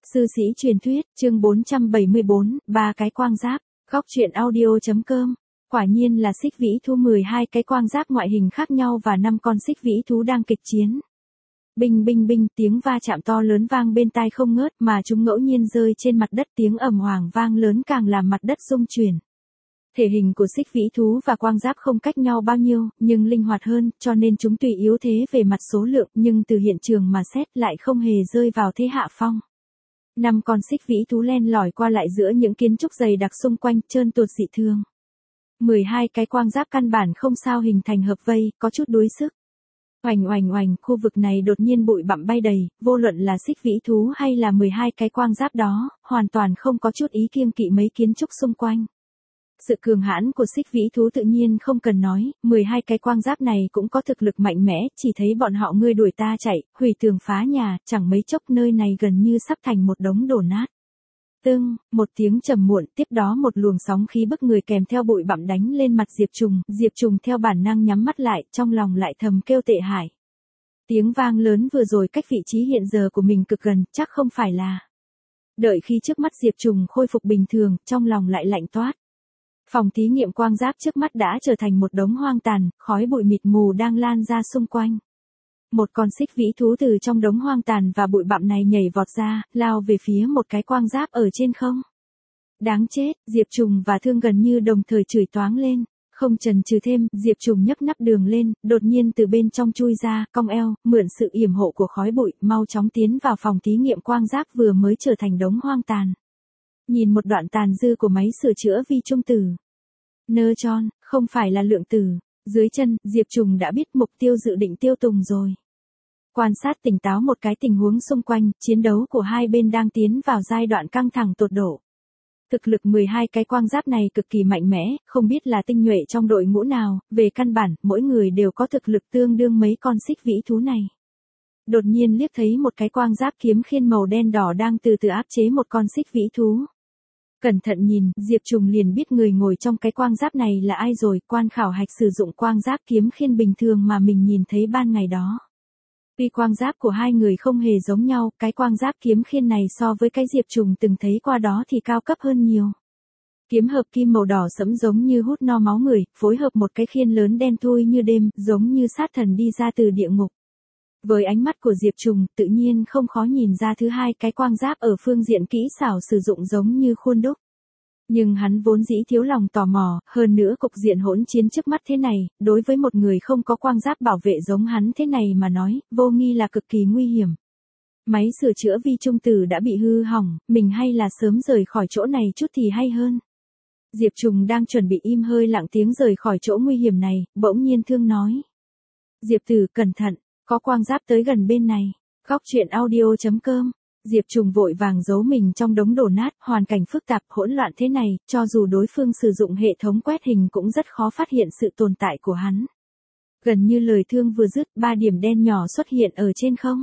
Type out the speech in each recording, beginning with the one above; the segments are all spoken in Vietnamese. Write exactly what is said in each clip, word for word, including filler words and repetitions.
Sư sĩ truyền thuyết, chương bốn trăm bảy mươi bốn, ba cái quang giáp, góc truyện audio.com. Quả nhiên là xích vĩ thú mười hai cái quang giáp ngoại hình khác nhau và năm con xích vĩ thú đang kịch chiến. Binh binh binh, tiếng va chạm to lớn vang bên tai không ngớt mà chúng ngẫu nhiên rơi trên mặt đất, tiếng ầm hoàng vang lớn càng làm mặt đất rung chuyển. Thể hình của xích vĩ thú và quang giáp không cách nhau bao nhiêu, nhưng linh hoạt hơn, cho nên chúng tuy yếu thế về mặt số lượng nhưng từ hiện trường mà xét lại không hề rơi vào thế hạ phong. Năm con xích vĩ thú len lỏi qua lại giữa những kiến trúc dày đặc xung quanh, trơn tuột dị thường. mười hai cái quang giáp căn bản không sao hình thành hợp vây, có chút đuối sức. Oành oành oành, khu vực này đột nhiên bụi bặm bay đầy, vô luận là xích vĩ thú hay là mười hai cái quang giáp đó, hoàn toàn không có chút ý kiêng kỵ mấy kiến trúc xung quanh. Sự cường hãn của xích vĩ thú tự nhiên không cần nói, mười hai cái quang giáp này cũng có thực lực mạnh mẽ, chỉ thấy bọn họ ngươi đuổi ta chạy, hủy tường phá nhà, chẳng mấy chốc nơi này gần như sắp thành một đống đổ nát. Tưng, một tiếng trầm muộn, tiếp đó một luồng sóng khí bức người kèm theo bụi bặm đánh lên mặt Diệp Trùng, Diệp Trùng theo bản năng nhắm mắt lại, trong lòng lại thầm kêu tệ hại. Tiếng vang lớn vừa rồi cách vị trí hiện giờ của mình cực gần, chắc không phải là. Đợi khi trước mắt Diệp Trùng khôi phục bình thường, trong lòng lại lạnh toát. Phòng thí nghiệm quang giáp trước mắt đã trở thành một đống hoang tàn, khói bụi mịt mù đang lan ra xung quanh. Một con xích vĩ thú từ trong đống hoang tàn và bụi bặm này nhảy vọt ra, lao về phía một cái quang giáp ở trên không. Đáng chết, Diệp Trùng và Thương gần như đồng thời chửi toáng lên. Không chần chừ thêm, Diệp Trùng nhấc nắp đường lên, đột nhiên từ bên trong chui ra, cong eo, mượn sự yểm hộ của khói bụi, mau chóng tiến vào phòng thí nghiệm quang giáp vừa mới trở thành đống hoang tàn. Nhìn một đoạn tàn dư của máy sửa chữa vi trung tử. Nơ tròn, không phải là lượng tử. Dưới chân, Diệp Trùng đã biết mục tiêu dự định tiêu tùng rồi. Quan sát tỉnh táo một cái tình huống xung quanh, chiến đấu của hai bên đang tiến vào giai đoạn căng thẳng tột độ. Thực lực mười hai cái quang giáp này cực kỳ mạnh mẽ, không biết là tinh nhuệ trong đội ngũ nào, về căn bản, mỗi người đều có thực lực tương đương mấy con xích vĩ thú này. Đột nhiên liếc thấy một cái quang giáp kiếm khiên màu đen đỏ đang từ từ áp chế một con xích vĩ thú. Cẩn thận nhìn, Diệp Trùng liền biết người ngồi trong cái quang giáp này là ai rồi, quan khảo hạch sử dụng quang giáp kiếm khiên bình thường mà mình nhìn thấy ban ngày đó. Tuy quang giáp của hai người không hề giống nhau, cái quang giáp kiếm khiên này so với cái Diệp Trùng từng thấy qua đó thì cao cấp hơn nhiều. Kiếm hợp kim màu đỏ sẫm giống như hút no máu người, phối hợp một cái khiên lớn đen thui như đêm, giống như sát thần đi ra từ địa ngục. Với ánh mắt của Diệp Trùng, tự nhiên không khó nhìn ra thứ hai cái quang giáp ở phương diện kỹ xảo sử dụng giống như khuôn đúc. Nhưng hắn vốn dĩ thiếu lòng tò mò, hơn nữa cục diện hỗn chiến trước mắt thế này, đối với một người không có quang giáp bảo vệ giống hắn thế này mà nói, vô nghi là cực kỳ nguy hiểm. Máy sửa chữa vi trung tử đã bị hư hỏng, mình hay là sớm rời khỏi chỗ này chút thì hay hơn. Diệp Trùng đang chuẩn bị im hơi lặng tiếng rời khỏi chỗ nguy hiểm này, bỗng nhiên Thương nói. Diệp Tử, cẩn thận. Có quang giáp tới gần bên này. Góc truyện audio.com. Diệp Trùng vội vàng giấu mình trong đống đổ nát, hoàn cảnh phức tạp, hỗn loạn thế này, cho dù đối phương sử dụng hệ thống quét hình cũng rất khó phát hiện sự tồn tại của hắn. Gần như lời Thương vừa dứt, ba điểm đen nhỏ xuất hiện ở trên không.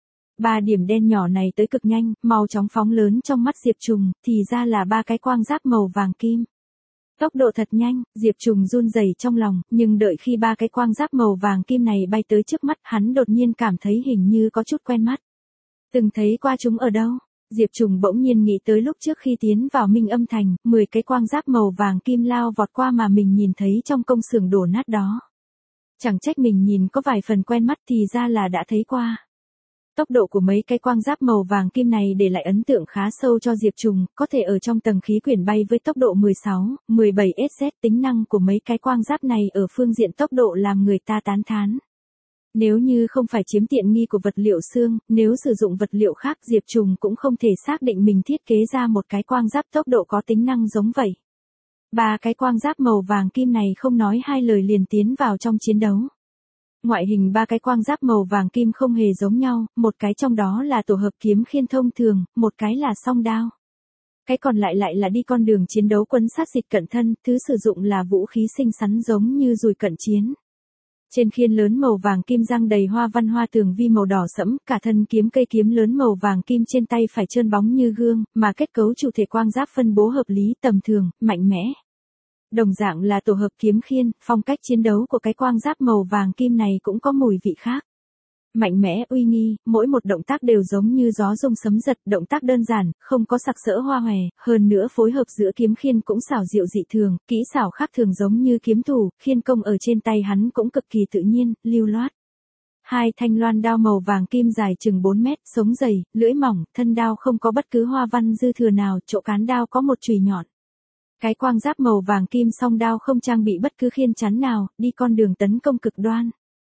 Ba điểm đen nhỏ này tới cực nhanh, mau chóng phóng lớn trong mắt Diệp Trùng, thì ra là ba cái quang giáp màu vàng kim. Tốc độ thật nhanh, Diệp Trùng run rẩy trong lòng, nhưng đợi khi ba cái quang giáp màu vàng kim này bay tới trước mắt, hắn đột nhiên cảm thấy hình như có chút quen mắt. Từng thấy qua chúng ở đâu? Diệp Trùng bỗng nhiên nghĩ tới lúc trước khi tiến vào Minh Âm Thành, mười cái quang giáp màu vàng kim lao vọt qua mà mình nhìn thấy trong công xưởng đổ nát đó. Chẳng trách mình nhìn có vài phần quen mắt thì ra là đã thấy qua. Tốc độ của mấy cái quang giáp màu vàng kim này để lại ấn tượng khá sâu cho Diệp Trùng, có thể ở trong tầng khí quyển bay với tốc độ mười sáu, mười bảy S Z, tính năng của mấy cái quang giáp này ở phương diện tốc độ làm người ta tán thán. Nếu như không phải chiếm tiện nghi của vật liệu xương, nếu sử dụng vật liệu khác Diệp Trùng cũng không thể xác định mình thiết kế ra một cái quang giáp tốc độ có tính năng giống vậy. Ba cái quang giáp màu vàng kim này không nói hai lời liền tiến vào trong chiến đấu. Ngoại hình ba cái quang giáp màu vàng kim không hề giống nhau, một cái trong đó là tổ hợp kiếm khiên thông thường, một cái là song đao. Cái còn lại lại là đi con đường chiến đấu quân sát dịch cận thân, thứ sử dụng là vũ khí xinh xắn giống như dùi cận chiến. Trên khiên lớn màu vàng kim răng đầy hoa văn hoa tường vi màu đỏ sẫm, cả thân kiếm cây kiếm lớn màu vàng kim trên tay phải trơn bóng như gương, mà kết cấu chủ thể quang giáp phân bố hợp lý, tầm thường, mạnh mẽ. Đồng dạng là tổ hợp kiếm khiên, phong cách chiến đấu của cái quang giáp màu vàng kim này cũng có mùi vị khác. Mạnh mẽ, uy nghi, mỗi một động tác đều giống như gió rung sấm giật, động tác đơn giản, không có sặc sỡ hoa hòe, hơn nữa phối hợp giữa kiếm khiên cũng xảo diệu dị thường, kỹ xảo khác thường giống như kiếm thủ, khiên công ở trên tay hắn cũng cực kỳ tự nhiên, lưu loát. Hai thanh loan đao màu vàng kim dài chừng bốn mét, sống dày, lưỡi mỏng, thân đao không có bất cứ hoa văn dư thừa nào, chỗ cán đao có một chùy nhọn. Cái quang giáp màu vàng kim song đao không trang bị bất cứ khiên chắn nào, đi con đường tấn công cực đoan.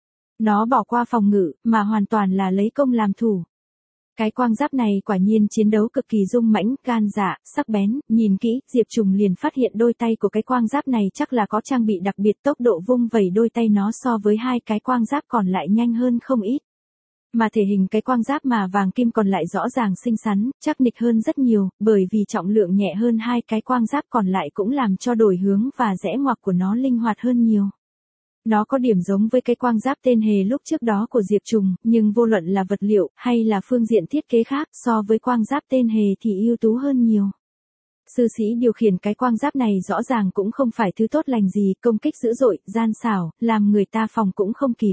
Nó bỏ qua phòng ngự, mà hoàn toàn là lấy công làm thủ. Cái quang giáp này quả nhiên chiến đấu cực kỳ dung mãnh, gan dạ, sắc bén, nhìn kỹ, Diệp Trùng liền phát hiện đôi tay của cái quang giáp này chắc là có trang bị đặc biệt, tốc độ vung vẩy đôi tay nó so với hai cái quang giáp còn lại nhanh hơn không ít. Mà thể hình cái quang giáp mà vàng kim còn lại rõ ràng xinh xắn, chắc nịch hơn rất nhiều, bởi vì trọng lượng nhẹ hơn hai cái quang giáp còn lại cũng làm cho đổi hướng và rẽ ngoặc của nó linh hoạt hơn nhiều. Nó có điểm giống với cái quang giáp tên hề lúc trước đó của Diệp Trùng, nhưng vô luận là vật liệu hay là phương diện thiết kế khác so với quang giáp tên hề thì ưu tú hơn nhiều. Sư sĩ điều khiển cái quang giáp này rõ ràng cũng không phải thứ tốt lành gì, công kích dữ dội, gian xảo, làm người ta phòng cũng không kịp.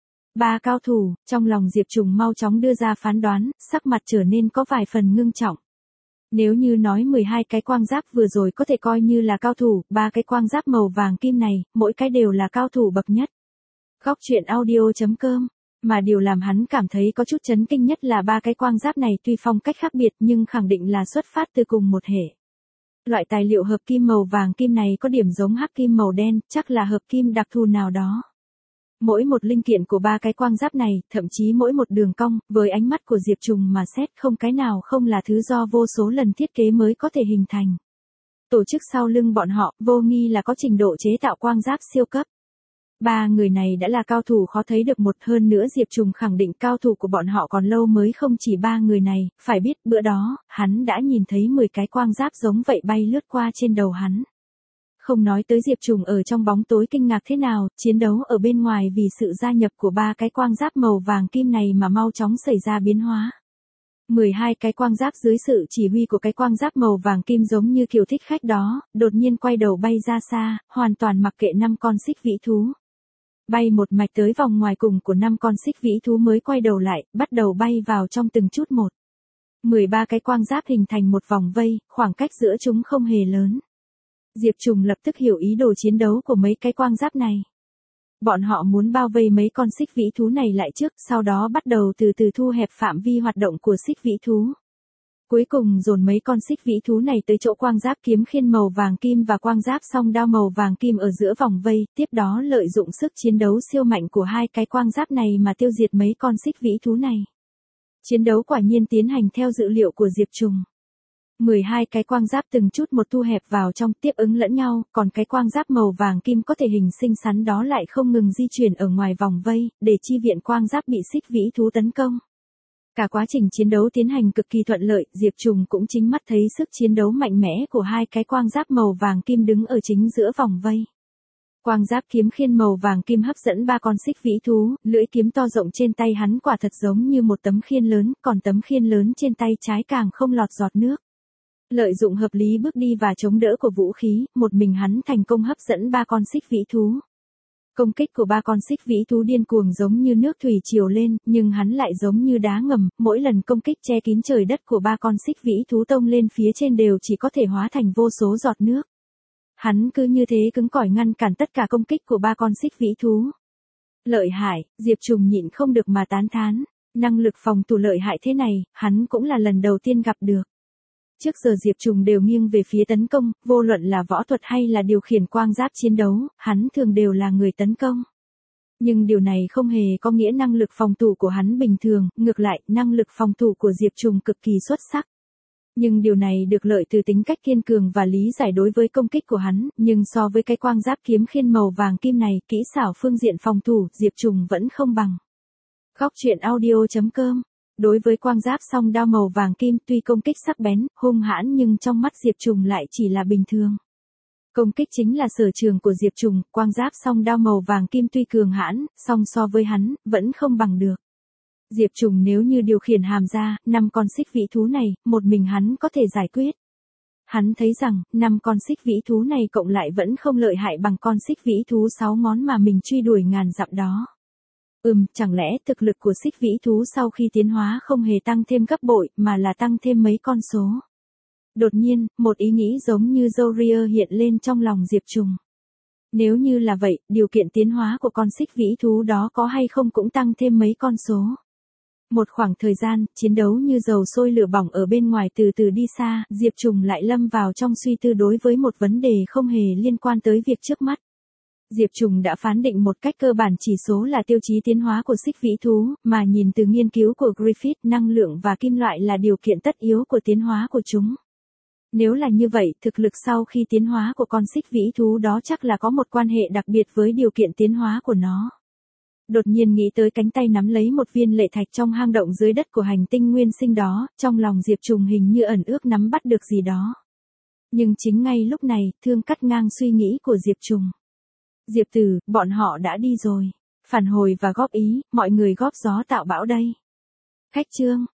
Ba cao thủ, trong lòng Diệp Trùng mau chóng đưa ra phán đoán, sắc mặt trở nên có vài phần ngưng trọng. Nếu như nói mười hai cái quang giáp vừa rồi có thể coi như là cao thủ, ba cái quang giáp màu vàng kim này, mỗi cái đều là cao thủ bậc nhất. Góc truyện audio chấm com, mà điều làm hắn cảm thấy có chút chấn kinh nhất là ba cái quang giáp này tuy phong cách khác biệt nhưng khẳng định là xuất phát từ cùng một hệ. Loại tài liệu hợp kim màu vàng kim này có điểm giống hắc kim màu đen, chắc là hợp kim đặc thù nào đó. Mỗi một linh kiện của ba cái quang giáp này, thậm chí mỗi một đường cong, với ánh mắt của Diệp Trùng mà xét không cái nào không là thứ do vô số lần thiết kế mới có thể hình thành. Tổ chức sau lưng bọn họ, vô nghi là có trình độ chế tạo quang giáp siêu cấp. Ba người này đã là cao thủ khó thấy được một, hơn nữa Diệp Trùng khẳng định cao thủ của bọn họ còn lâu mới không chỉ ba người này, phải biết bữa đó, hắn đã nhìn thấy mười cái quang giáp giống vậy bay lướt qua trên đầu hắn. Không nói tới Diệp Trùng ở trong bóng tối kinh ngạc thế nào, chiến đấu ở bên ngoài vì sự gia nhập của ba cái quang giáp màu vàng kim này mà mau chóng xảy ra biến hóa. mười hai cái quang giáp dưới sự chỉ huy của cái quang giáp màu vàng kim giống như kiểu thích khách đó, đột nhiên quay đầu bay ra xa, hoàn toàn mặc kệ năm con xích vĩ thú. Bay một mạch tới vòng ngoài cùng của năm con xích vĩ thú mới quay đầu lại, bắt đầu bay vào trong từng chút một. mười ba cái quang giáp hình thành một vòng vây, khoảng cách giữa chúng không hề lớn. Diệp Trùng lập tức hiểu ý đồ chiến đấu của mấy cái quang giáp này. Bọn họ muốn bao vây mấy con xích vĩ thú này lại trước, sau đó bắt đầu từ từ thu hẹp phạm vi hoạt động của xích vĩ thú. Cuối cùng dồn mấy con xích vĩ thú này tới chỗ quang giáp kiếm khiên màu vàng kim và quang giáp song đao màu vàng kim ở giữa vòng vây, tiếp đó lợi dụng sức chiến đấu siêu mạnh của hai cái quang giáp này mà tiêu diệt mấy con xích vĩ thú này. Chiến đấu quả nhiên tiến hành theo dự liệu của Diệp Trùng. mười hai cái quang giáp từng chút một thu hẹp vào trong tiếp ứng lẫn nhau, còn cái quang giáp màu vàng kim có thể hình xinh xắn đó lại không ngừng di chuyển ở ngoài vòng vây, để chi viện quang giáp bị xích vĩ thú tấn công. Cả quá trình chiến đấu tiến hành cực kỳ thuận lợi, Diệp Trùng cũng chính mắt thấy sức chiến đấu mạnh mẽ của hai cái quang giáp màu vàng kim đứng ở chính giữa vòng vây. Quang giáp kiếm khiên màu vàng kim hấp dẫn ba con xích vĩ thú, lưỡi kiếm to rộng trên tay hắn quả thật giống như một tấm khiên lớn, còn tấm khiên lớn trên tay trái càng không lọt giọt nước. Lợi dụng hợp lý bước đi và chống đỡ của vũ khí, một mình hắn thành công hấp dẫn ba con xích vĩ thú. Công kích của ba con xích vĩ thú điên cuồng giống như nước thủy triều lên, nhưng hắn lại giống như đá ngầm, mỗi lần công kích che kín trời đất của ba con xích vĩ thú tông lên phía trên đều chỉ có thể hóa thành vô số giọt nước. Hắn cứ như thế cứng cỏi ngăn cản tất cả công kích của ba con xích vĩ thú. Lợi hại, Diệp Trùng nhịn không được mà tán thán, năng lực phòng thủ lợi hại thế này, hắn cũng là lần đầu tiên gặp được. Trước giờ Diệp Trùng đều nghiêng về phía tấn công, vô luận là võ thuật hay là điều khiển quang giáp chiến đấu, hắn thường đều là người tấn công. Nhưng điều này không hề có nghĩa năng lực phòng thủ của hắn bình thường, ngược lại, năng lực phòng thủ của Diệp Trùng cực kỳ xuất sắc. Nhưng điều này được lợi từ tính cách kiên cường và lý giải đối với công kích của hắn, nhưng so với cái quang giáp kiếm khiên màu vàng kim này, kỹ xảo phương diện phòng thủ, Diệp Trùng vẫn không bằng. Góc truyện audio chấm com. Đối với quang giáp song đao màu vàng kim tuy công kích sắc bén, hung hãn nhưng trong mắt Diệp Trùng lại chỉ là bình thường. Công kích chính là sở trường của Diệp Trùng, quang giáp song đao màu vàng kim tuy cường hãn, song so với hắn, vẫn không bằng được. Diệp Trùng nếu như điều khiển hàm ra, năm con xích vĩ thú này, một mình hắn có thể giải quyết. Hắn thấy rằng, năm con xích vĩ thú này cộng lại vẫn không lợi hại bằng con xích vĩ thú sáu ngón mà mình truy đuổi ngàn dặm đó. Ừm, chẳng lẽ thực lực của xích vĩ thú sau khi tiến hóa không hề tăng thêm gấp bội, mà là tăng thêm mấy con số. Đột nhiên, một ý nghĩ giống như Zoria hiện lên trong lòng Diệp Trùng. Nếu như là vậy, điều kiện tiến hóa của con xích vĩ thú đó có hay không cũng tăng thêm mấy con số. Một khoảng thời gian, chiến đấu như dầu sôi lửa bỏng ở bên ngoài từ từ đi xa, Diệp Trùng lại lâm vào trong suy tư đối với một vấn đề không hề liên quan tới việc trước mắt. Diệp Trùng đã phán định một cách cơ bản chỉ số là tiêu chí tiến hóa của xích vĩ thú, mà nhìn từ nghiên cứu của Griffith, năng lượng và kim loại là điều kiện tất yếu của tiến hóa của chúng. Nếu là như vậy, thực lực sau khi tiến hóa của con xích vĩ thú đó chắc là có một quan hệ đặc biệt với điều kiện tiến hóa của nó. Đột nhiên nghĩ tới cánh tay nắm lấy một viên lệ thạch trong hang động dưới đất của hành tinh nguyên sinh đó, trong lòng Diệp Trùng hình như ẩn ước nắm bắt được gì đó. Nhưng chính ngay lúc này, thương cắt ngang suy nghĩ của Diệp Trùng. Diệp Tử, bọn họ đã đi rồi. Phản hồi và góp ý, mọi người góp gió tạo bão đây. Khách chương.